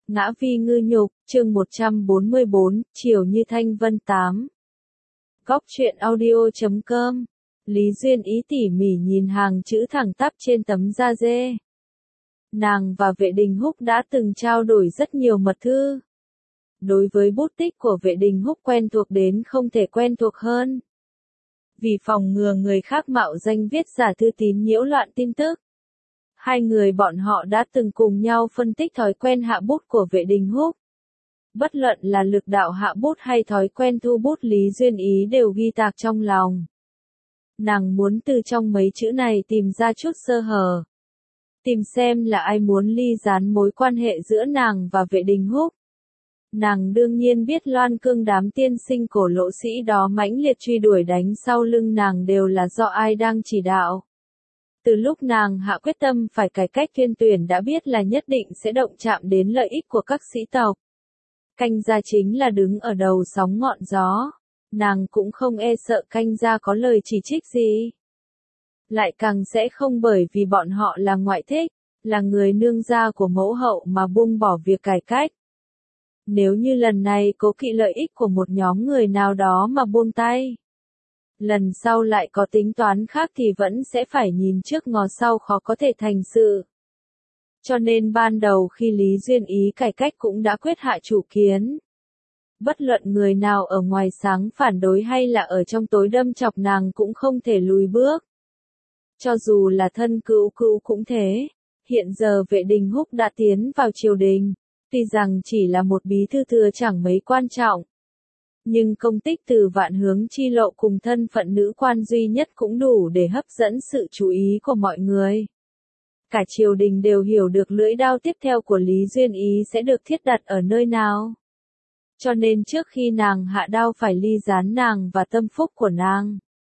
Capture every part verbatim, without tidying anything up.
Ngã vi ngư nhục, chương một trăm bốn mươi bốn, chiều như thanh vân tám. Góc truyện audio chấm com. Lý Duyên Ý tỉ mỉ nhìn hàng chữ thẳng tắp trên tấm da dê. Nàng và Vệ Đình Húc đã từng trao đổi rất nhiều mật thư. Đối với bút tích của Vệ Đình Húc quen thuộc đến không thể quen thuộc hơn. Vì phòng ngừa người khác mạo danh viết giả thư tín nhiễu loạn tin tức, hai người bọn họ đã từng cùng nhau phân tích thói quen hạ bút của Vệ Đình Húc. Bất luận là lực đạo hạ bút hay thói quen thu bút, Lý Duyên Ý đều ghi tạc trong lòng. Nàng muốn từ trong mấy chữ này tìm ra chút sơ hở. Tìm xem là ai muốn ly gián mối quan hệ giữa nàng và Vệ Đình Húc. Nàng đương nhiên biết Loan Cương đám tiên sinh cổ lỗ sĩ đó mãnh liệt truy đuổi đánh sau lưng nàng đều là do ai đang chỉ đạo. Từ lúc nàng hạ quyết tâm phải cải cách tuyên tuyển đã biết là nhất định sẽ động chạm đến lợi ích của các sĩ tộc. Canh gia chính là đứng ở đầu sóng ngọn gió. Nàng cũng không e sợ canh gia có lời chỉ trích gì. Lại càng sẽ không bởi vì bọn họ là ngoại thích, là người nương gia của mẫu hậu mà buông bỏ việc cải cách. Nếu như lần này cố kỵ lợi ích của một nhóm người nào đó mà buông tay, lần sau lại có tính toán khác thì vẫn sẽ phải nhìn trước ngó sau, khó có thể thành sự. Cho nên ban đầu khi Lý Duyên Ý cải cách cũng đã quyết hạ chủ kiến. Bất luận người nào ở ngoài sáng phản đối hay là ở trong tối đâm chọc nàng cũng không thể lùi bước. Cho dù là thân cữu cữu cũng thế. Hiện giờ Vệ Đình Húc đã tiến vào triều đình, tuy rằng chỉ là một bí thư thừa chẳng mấy quan trọng. Nhưng công tích từ Vạn Hướng Chi Lộ cùng thân phận nữ quan duy nhất cũng đủ để hấp dẫn sự chú ý của mọi người. Cả triều đình đều hiểu được lưỡi đao tiếp theo của Lý Duyên Ý sẽ được thiết đặt ở nơi nào. Cho nên trước khi nàng hạ đao phải ly gián nàng và tâm phúc của nàng.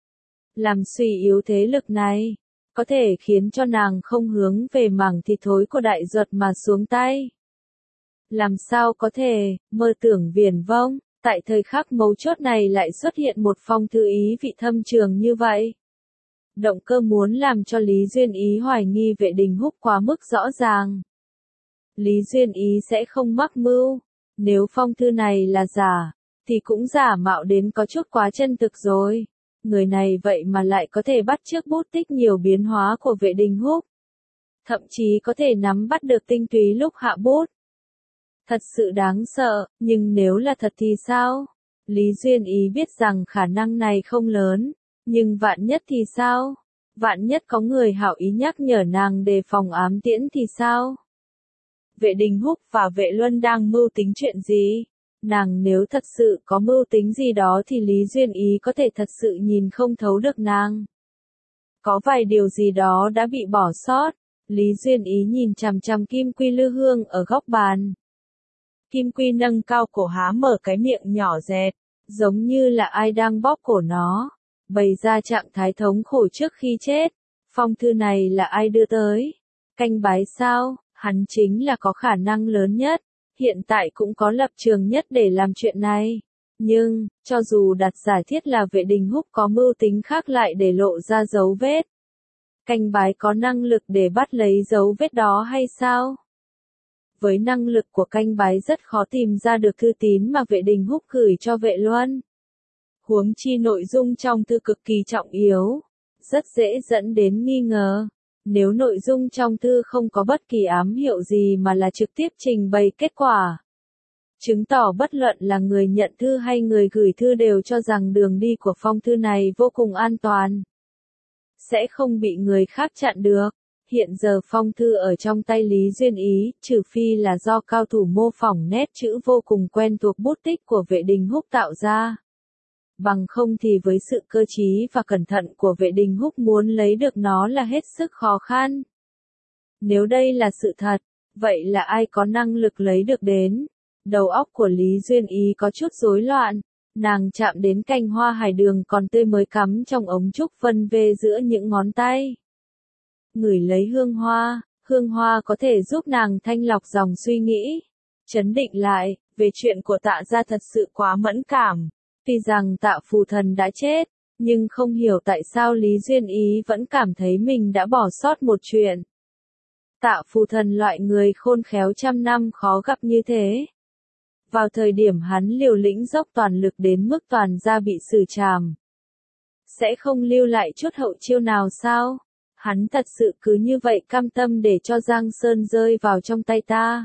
Làm suy yếu thế lực này, có thể khiến cho nàng không hướng về mảng thịt thối của đại duật mà xuống tay. Làm sao có thể, mơ tưởng viển vông, tại thời khắc mấu chốt này lại xuất hiện một phong thư ý vị thâm trường như vậy. Động cơ muốn làm cho Lý Duyên Ý hoài nghi Vệ Đình Húc quá mức rõ ràng. Lý Duyên Ý sẽ không mắc mưu. Nếu phong thư này là giả, thì cũng giả mạo đến có chút quá chân thực rồi. Người này vậy mà lại có thể bắt chước bút tích nhiều biến hóa của Vệ Đình Húc. Thậm chí có thể nắm bắt được tinh túy lúc hạ bút. Thật sự đáng sợ, nhưng nếu là thật thì sao? Lý Duyên Ý biết rằng khả năng này không lớn, nhưng vạn nhất thì sao? Vạn nhất có người hảo ý nhắc nhở nàng đề phòng ám tiễn thì sao? Vệ Đình Húc và Vệ Luân đang mưu tính chuyện gì? Nàng nếu thật sự có mưu tính gì đó thì Lý Duyên Ý có thể thật sự nhìn không thấu được nàng. Có vài điều gì đó đã bị bỏ sót. Lý Duyên Ý nhìn chằm chằm Kim Quy Lư Hương ở góc bàn. Kim Quy nâng cao cổ há mở cái miệng nhỏ dẹt, giống như là ai đang bóp cổ nó, bày ra trạng thái thống khổ trước khi chết. Phong thư này là ai đưa tới? Canh Bái sao? Hắn chính là có khả năng lớn nhất, hiện tại cũng có lập trường nhất để làm chuyện này. Nhưng, cho dù đặt giả thiết là Vệ Đình Húc có mưu tính khác lại để lộ ra dấu vết, Canh Bái có năng lực để bắt lấy dấu vết đó hay sao? Với năng lực của Canh Bái rất khó tìm ra được thư tín mà Vệ Đình Húc gửi cho Vệ Luân. Huống chi nội dung trong thư cực kỳ trọng yếu, rất dễ dẫn đến nghi ngờ. Nếu nội dung trong thư không có bất kỳ ám hiệu gì mà là trực tiếp trình bày kết quả, chứng tỏ bất luận là người nhận thư hay người gửi thư đều cho rằng đường đi của phong thư này vô cùng an toàn, sẽ không bị người khác chặn được. Hiện giờ phong thư ở trong tay Lý Duyên Ý, trừ phi là do cao thủ mô phỏng nét chữ vô cùng quen thuộc bút tích của Vệ Đình Húc tạo ra. Bằng không thì với sự cơ trí và cẩn thận của Vệ Đình Húc muốn lấy được nó là hết sức khó khăn. Nếu đây là sự thật, vậy là ai có năng lực lấy được đến? Đầu óc của Lý Duyên Ý có chút rối loạn, nàng chạm đến cành hoa hải đường còn tươi mới cắm trong ống trúc vân vê giữa những ngón tay. Ngửi lấy hương hoa, hương hoa có thể giúp nàng thanh lọc dòng suy nghĩ. Chấn định lại, về chuyện của Tạ gia thật sự quá mẫn cảm. Tuy rằng Tạ phù thần đã chết, nhưng không hiểu tại sao Lý Duyên Ý vẫn cảm thấy mình đã bỏ sót một chuyện. Tạ Phù Thần loại người khôn khéo trăm năm khó gặp như thế. Vào thời điểm hắn liều lĩnh dốc toàn lực đến mức toàn gia bị xử trảm. Sẽ không lưu lại chút hậu chiêu nào sao? Hắn thật sự cứ như vậy cam tâm để cho Giang Sơn rơi vào trong tay ta.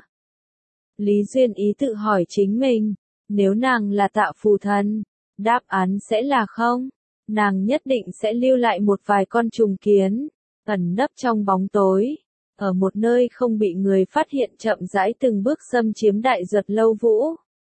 Lý Duyên Ý tự hỏi chính mình, nếu nàng là Tạ Phù Thần, đáp án sẽ là không. Nàng nhất định sẽ lưu lại một vài con trùng kiến, ẩn nấp trong bóng tối, ở một nơi không bị người phát hiện chậm rãi từng bước xâm chiếm Đại Duật Lâu Vũ.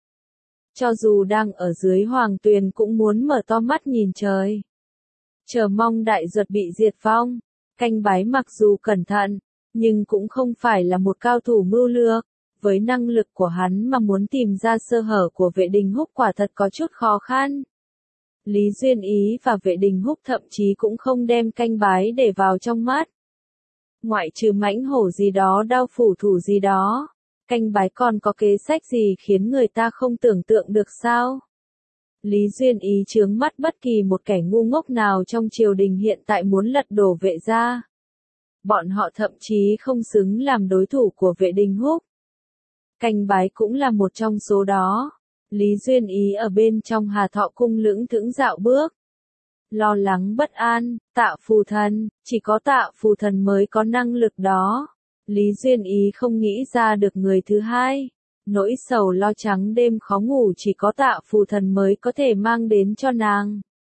Cho dù đang ở dưới hoàng tuyền cũng muốn mở to mắt nhìn trời. Chờ mong Đại Duật bị diệt vong. Canh Bái mặc dù cẩn thận, nhưng cũng không phải là một cao thủ mưu lược. Với năng lực của hắn mà muốn tìm ra sơ hở của Vệ Đình Húc quả thật có chút khó khăn. Lý Duyên Ý và Vệ Đình Húc thậm chí cũng không đem Canh Bái để vào trong mắt. Ngoại trừ mãnh hổ gì đó đao phủ thủ gì đó, Canh Bái còn có kế sách gì khiến người ta không tưởng tượng được sao? Lý Duyên Ý chướng mắt bất kỳ một kẻ ngu ngốc nào trong triều đình hiện tại muốn lật đổ Vệ gia. Bọn họ thậm chí không xứng làm đối thủ của Vệ Đình Húc. Canh Bái cũng là một trong số đó. Lý Duyên Ý ở bên trong Hà Thọ cung lững thững dạo bước. Lo lắng bất an, Tạ Phù Thần, chỉ có Tạ Phù Thần mới có năng lực đó. Lý Duyên Ý không nghĩ ra được người thứ hai. Nỗi sầu lo trắng đêm khó ngủ chỉ có Tạ Phù Thần mới có thể mang đến cho nàng.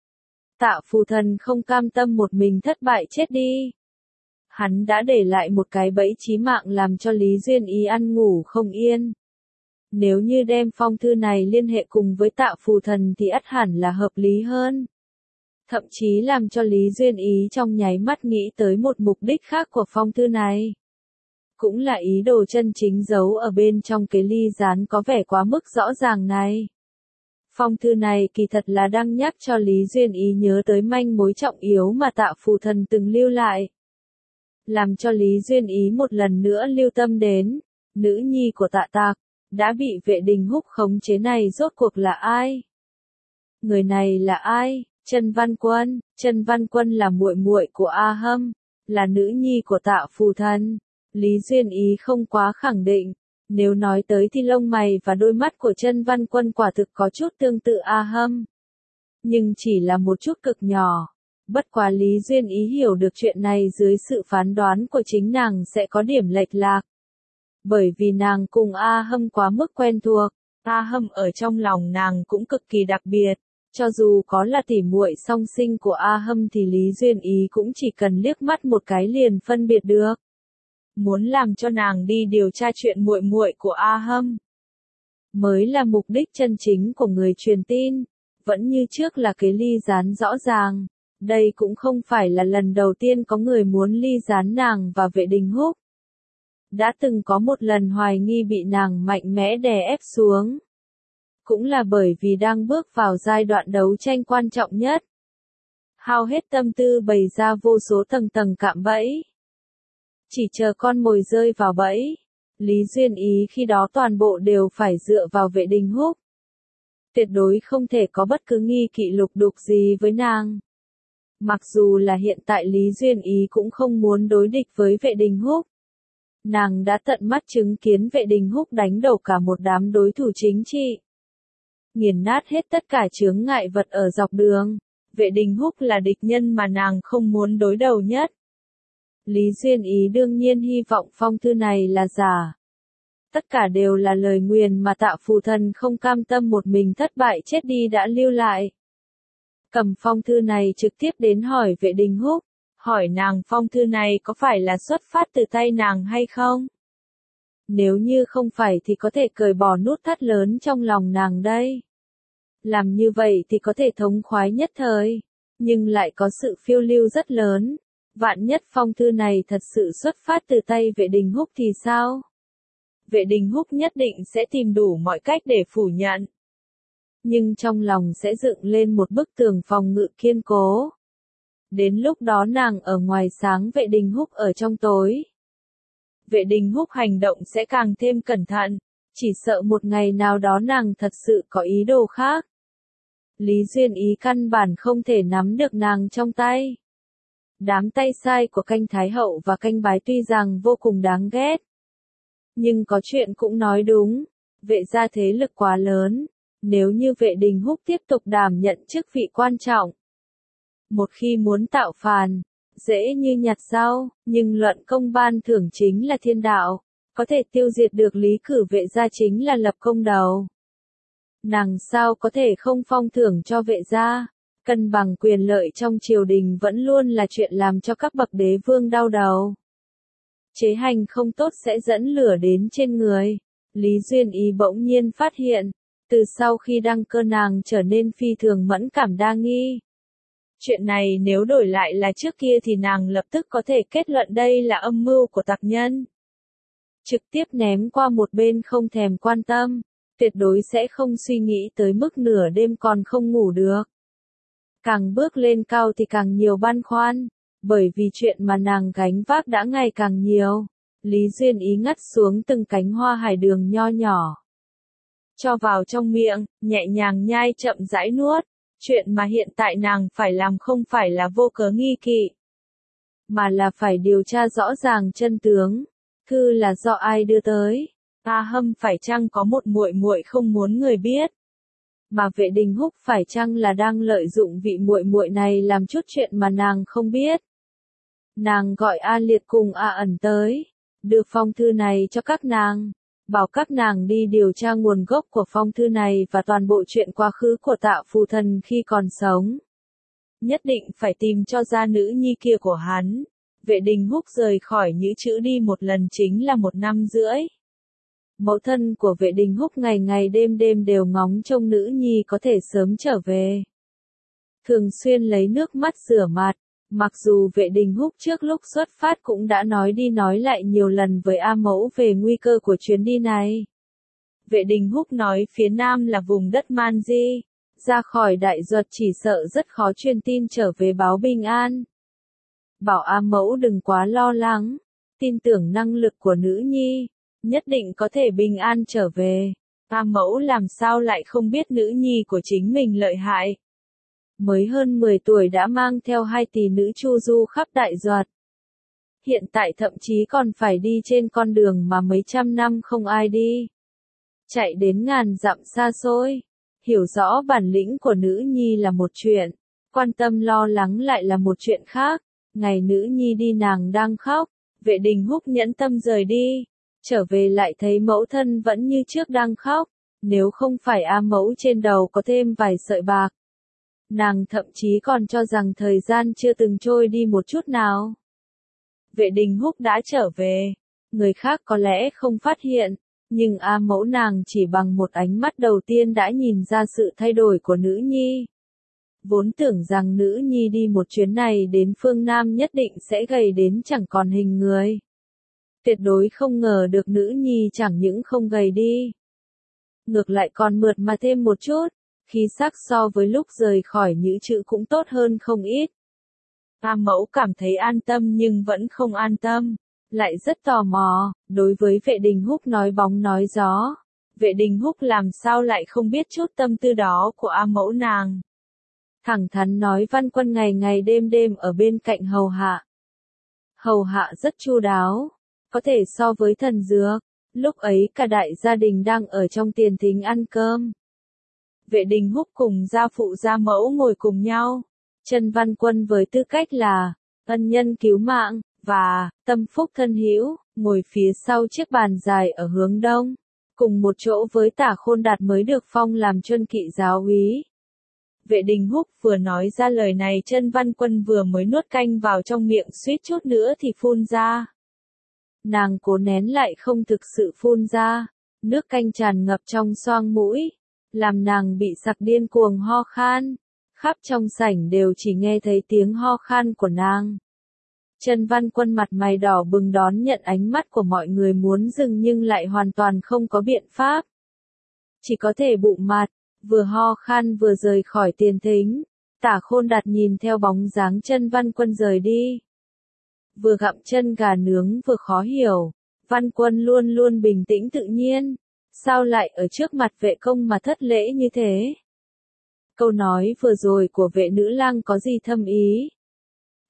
Tạ Phù Thần không cam tâm một mình thất bại chết đi. Hắn đã để lại một cái bẫy chí mạng làm cho Lý Duyên Ý ăn ngủ không yên. Nếu như đem phong thư này liên hệ cùng với Tạ Phù Thần thì ắt hẳn là hợp lý hơn. Thậm chí làm cho Lý Duyên Ý trong nháy mắt nghĩ tới một mục đích khác của phong thư này. Cũng là ý đồ chân chính giấu ở bên trong cái ly gián có vẻ quá mức rõ ràng này. Phong thư này kỳ thật là đang nhắc cho Lý Duyên Ý nhớ tới manh mối trọng yếu mà Tạ Phù Thần từng lưu lại. Làm cho Lý Duyên Ý một lần nữa lưu tâm đến, nữ nhi của Tạ Tạc, đã bị Vệ Đình Húc khống chế này rốt cuộc là ai? Người này là ai? Trân Văn Quân. Trân Văn Quân là muội muội của A Hâm, là nữ nhi của Tạ Phù Thần. Lý Duyên Ý không quá khẳng định, nếu nói tới thì lông mày và đôi mắt của Trân Văn Quân quả thực có chút tương tự A Hâm. Nhưng chỉ là một chút cực nhỏ. Bất quá Lý Duyên Ý hiểu được chuyện này dưới sự phán đoán của chính nàng sẽ có điểm lệch lạc. Bởi vì nàng cùng A Hâm quá mức quen thuộc, A Hâm ở trong lòng nàng cũng cực kỳ đặc biệt. Cho dù có là tỉ muội song sinh của A Hâm thì Lý Duyên Ý cũng chỉ cần liếc mắt một cái liền phân biệt được. Muốn làm cho nàng đi điều tra chuyện muội muội của A Hâm mới là mục đích chân chính của người truyền tin. Vẫn như trước là cái ly gián rõ ràng. Đây cũng không phải là lần đầu tiên có người muốn ly gián nàng và Vệ Đình Húc. Đã từng có một lần hoài nghi bị nàng mạnh mẽ đè ép xuống. Cũng là bởi vì đang bước vào giai đoạn đấu tranh quan trọng nhất. Hao hết tâm tư bày ra vô số tầng tầng cạm bẫy. Chỉ chờ con mồi rơi vào bẫy. Lý Duyên Ý khi đó toàn bộ đều phải dựa vào Vệ Đình Húc. Tuyệt đối không thể có bất cứ nghi kỵ lục đục gì với nàng. Mặc dù là hiện tại Lý Duyên Ý cũng không muốn đối địch với Vệ Đình Húc. Nàng đã tận mắt chứng kiến Vệ Đình Húc đánh đổ cả một đám đối thủ chính trị. Nghiền nát hết tất cả chướng ngại vật ở dọc đường. Vệ Đình Húc là địch nhân mà nàng không muốn đối đầu nhất. Lý Duyên Ý đương nhiên hy vọng phong thư này là giả. Tất cả đều là lời nguyền mà Tạ Phù Thần không cam tâm một mình thất bại chết đi đã lưu lại. Cầm phong thư này trực tiếp đến hỏi Vệ Đình Húc, hỏi nàng phong thư này có phải là xuất phát từ tay nàng hay không? Nếu như không phải thì có thể cởi bỏ nút thắt lớn trong lòng nàng đây. Làm như vậy thì có thể thống khoái nhất thời, nhưng lại có sự phiêu lưu rất lớn. Vạn nhất phong thư này thật sự xuất phát từ tay Vệ Đình Húc thì sao? Vệ Đình Húc nhất định sẽ tìm đủ mọi cách để phủ nhận. Nhưng trong lòng sẽ dựng lên một bức tường phòng ngự kiên cố. Đến lúc đó nàng ở ngoài sáng, Vệ Đình Húc ở trong tối. Vệ Đình Húc hành động sẽ càng thêm cẩn thận, chỉ sợ một ngày nào đó nàng thật sự có ý đồ khác. Lý Duyên Ý căn bản không thể nắm được nàng trong tay. Đám tay sai của canh Thái Hậu và canh Bái tuy rằng vô cùng đáng ghét. Nhưng có chuyện cũng nói đúng, vệ gia thế lực quá lớn, nếu như vệ đình húc tiếp tục đảm nhận chức vị quan trọng. Một khi muốn tạo phản, dễ như nhặt rau, nhưng luận công ban thưởng chính là thiên đạo, có thể tiêu diệt được Lý Cử vệ gia chính là lập công đầu. Nàng sao có thể không phong thưởng cho vệ gia, cân bằng quyền lợi trong triều đình vẫn luôn là chuyện làm cho các bậc đế vương đau đầu. Chế hành không tốt sẽ dẫn lửa đến trên người. Lý Duyên Ý bỗng nhiên phát hiện, từ sau khi đăng cơ nàng trở nên phi thường mẫn cảm đa nghi. Chuyện này nếu đổi lại là trước kia thì nàng lập tức có thể kết luận đây là âm mưu của tặc nhân. Trực tiếp ném qua một bên không thèm quan tâm, tuyệt đối sẽ không suy nghĩ tới mức nửa đêm còn không ngủ được. Càng bước lên cao thì càng nhiều băn khoăn, bởi vì chuyện mà nàng gánh vác đã ngày càng nhiều. Lý Duyên Ý ngắt xuống từng cánh hoa hải đường nho nhỏ, cho vào trong miệng, nhẹ nhàng nhai chậm rãi nuốt. Chuyện mà hiện tại nàng phải làm không phải là vô cớ nghi kỵ, mà là phải điều tra rõ ràng chân tướng. Thư là do ai đưa tới? A Hâm phải chăng có một muội muội không muốn người biết? Mà Vệ Đình Húc phải chăng là đang lợi dụng vị muội muội này làm chút chuyện mà nàng không biết? Nàng gọi A Liệt cùng A Ẩn tới, đưa phong thư này cho các nàng, bảo các nàng đi điều tra nguồn gốc của phong thư này và toàn bộ chuyện quá khứ của Tạ Phù Thần khi còn sống. Nhất định phải tìm cho ra nữ nhi kia của hắn. Vệ Đình Húc rời khỏi Nhữ Chữ đi một lần chính là một năm rưỡi. Mẫu thân của Vệ Đình Húc ngày ngày đêm đêm đều ngóng trông nữ nhi có thể sớm trở về. Thường xuyên lấy nước mắt rửa mặt, mặc dù Vệ Đình Húc trước lúc xuất phát cũng đã nói đi nói lại nhiều lần với A Mẫu về nguy cơ của chuyến đi này. Vệ Đình Húc nói phía Nam là vùng đất Man Di, ra khỏi Đại Duật chỉ sợ rất khó truyền tin trở về báo bình an. Bảo A Mẫu đừng quá lo lắng, tin tưởng năng lực của nữ nhi, nhất định có thể bình an trở về. A Mẫu làm sao lại không biết nữ nhi của chính mình lợi hại. Mới hơn mười tuổi đã mang theo hai tỷ nữ chu du khắp Đại Duật. Hiện tại thậm chí còn phải đi trên con đường mà mấy trăm năm không ai đi. Chạy đến ngàn dặm xa xôi. Hiểu rõ bản lĩnh của nữ nhi là một chuyện, quan tâm lo lắng lại là một chuyện khác. Ngày nữ nhi đi nàng đang khóc, Vệ Đình Húc nhẫn tâm rời đi. Trở về lại thấy mẫu thân vẫn như trước đang khóc, nếu không phải A Mẫu trên đầu có thêm vài sợi bạc. Nàng thậm chí còn cho rằng thời gian chưa từng trôi đi một chút nào. Vệ Đình Húc đã trở về, người khác có lẽ không phát hiện, nhưng A Mẫu nàng chỉ bằng một ánh mắt đầu tiên đã nhìn ra sự thay đổi của nữ nhi. Vốn tưởng rằng nữ nhi đi một chuyến này đến phương Nam nhất định sẽ gầy đến chẳng còn hình người. Tuyệt đối không ngờ được nữ nhi chẳng những không gầy đi, ngược lại còn mượt mà thêm một chút, khí sắc so với lúc rời khỏi Nhữ Chữ cũng tốt hơn không ít. A Mẫu cảm thấy an tâm nhưng vẫn không an tâm, lại rất tò mò, đối với Vệ Đình Húc nói bóng nói gió. Vệ Đình Húc làm sao lại không biết chút tâm tư đó của A Mẫu nàng. Thẳng thắn nói Văn Quân ngày ngày đêm đêm ở bên cạnh hầu hạ. Hầu hạ rất chu đáo, có thể so với thần dược. Lúc ấy cả đại gia đình đang ở trong tiền thính ăn cơm. Vệ Đình Húc cùng gia phụ gia mẫu ngồi cùng nhau. Trần Văn Quân với tư cách là ân nhân cứu mạng và tâm phúc thân hữu, ngồi phía sau chiếc bàn dài ở hướng đông, cùng một chỗ với Tả Khôn Đạt mới được phong làm Chuân Kỵ giáo úy. Vệ Đình Húc vừa nói ra lời này, Trân Văn Quân vừa mới nuốt canh vào trong miệng suýt chút nữa thì phun ra. Nàng cố nén lại không thực sự phun ra, nước canh tràn ngập trong xoang mũi, làm nàng bị sặc điên cuồng ho khan. Khắp trong sảnh đều chỉ nghe thấy tiếng ho khan của nàng. Trân Văn Quân mặt mày đỏ bừng đón nhận ánh mắt của mọi người muốn dừng nhưng lại hoàn toàn không có biện pháp. Chỉ có thể bụng mặt, vừa ho khan vừa rời khỏi tiền thính. Tả Khôn Đạt nhìn theo bóng dáng Trân Văn Quân rời đi. Vừa gặm chân gà nướng vừa khó hiểu, Văn Quân luôn luôn bình tĩnh tự nhiên, sao lại ở trước mặt vệ công mà thất lễ như thế? Câu nói vừa rồi của vệ nữ lang có gì thâm ý?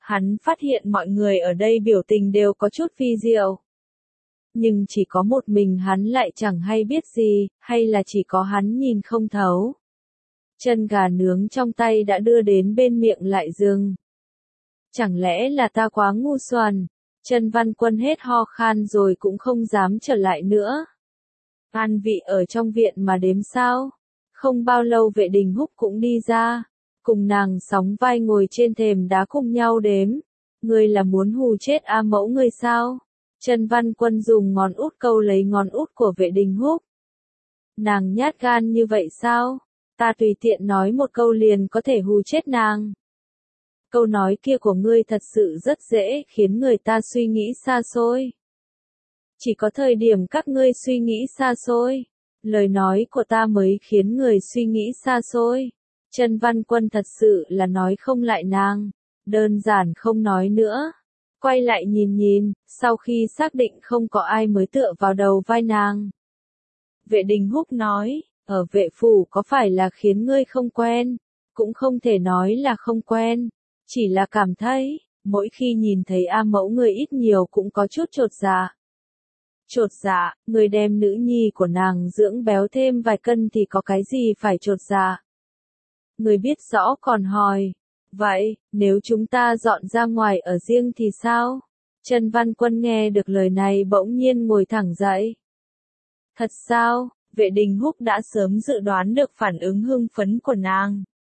Hắn phát hiện mọi người ở đây biểu tình đều có chút phi diệu. Nhưng chỉ có một mình hắn lại chẳng hay biết gì, hay là chỉ có hắn nhìn không thấu. Chân gà nướng trong tay đã đưa đến bên miệng lại dừng. Chẳng lẽ là ta quá ngu xuẩn? Trần Văn Quân hết ho khan rồi cũng không dám trở lại nữa. An Vị ở trong viện mà đếm sao? Không bao lâu Vệ Đình Húc cũng đi ra, cùng nàng sóng vai ngồi trên thềm đá cùng nhau đếm. Ngươi là muốn hù chết A Mẫu ngươi sao? Trần Văn Quân dùng ngón út câu lấy ngón út của Vệ Đình Húc. Nàng nhát gan như vậy sao? Ta tùy tiện nói một câu liền có thể hù chết nàng. Câu nói kia của ngươi thật sự rất dễ khiến người ta suy nghĩ xa xôi. Chỉ có thời điểm các ngươi suy nghĩ xa xôi, lời nói của ta mới khiến người suy nghĩ xa xôi. Trần Văn Quân thật sự là nói không lại nàng, đơn giản không nói nữa. Quay lại nhìn nhìn, sau khi xác định không có ai mới tựa vào đầu vai nàng. Vệ Đình Húc nói, ở vệ phủ có phải là khiến ngươi không quen, cũng không thể nói là không quen, chỉ là cảm thấy, mỗi khi nhìn thấy A Mẫu ngươi ít nhiều cũng có chút chột dạ. Chột dạ, người đem nữ nhi của nàng dưỡng béo thêm vài cân thì có cái gì phải chột dạ. Người biết rõ còn hỏi, vậy, nếu chúng ta dọn ra ngoài ở riêng thì sao? Trần Văn Quân nghe được lời này bỗng nhiên ngồi thẳng dậy. Thật sao? Vệ Đình Húc đã sớm dự đoán được phản ứng hưng phấn của nàng.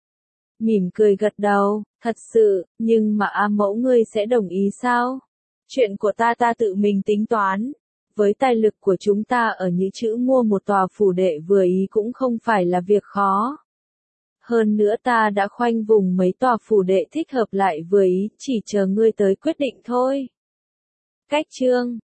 Mỉm cười gật đầu, thật sự, nhưng mà A Mẫu ngươi sẽ đồng ý sao? Chuyện của ta ta tự mình tính toán. Với tài lực của chúng ta ở Nhữ Chữ mua một tòa phủ đệ vừa ý cũng không phải là việc khó. Hơn nữa ta đã khoanh vùng mấy tòa phủ đệ thích hợp lại vừa ý, chỉ chờ ngươi tới quyết định thôi. Cách chương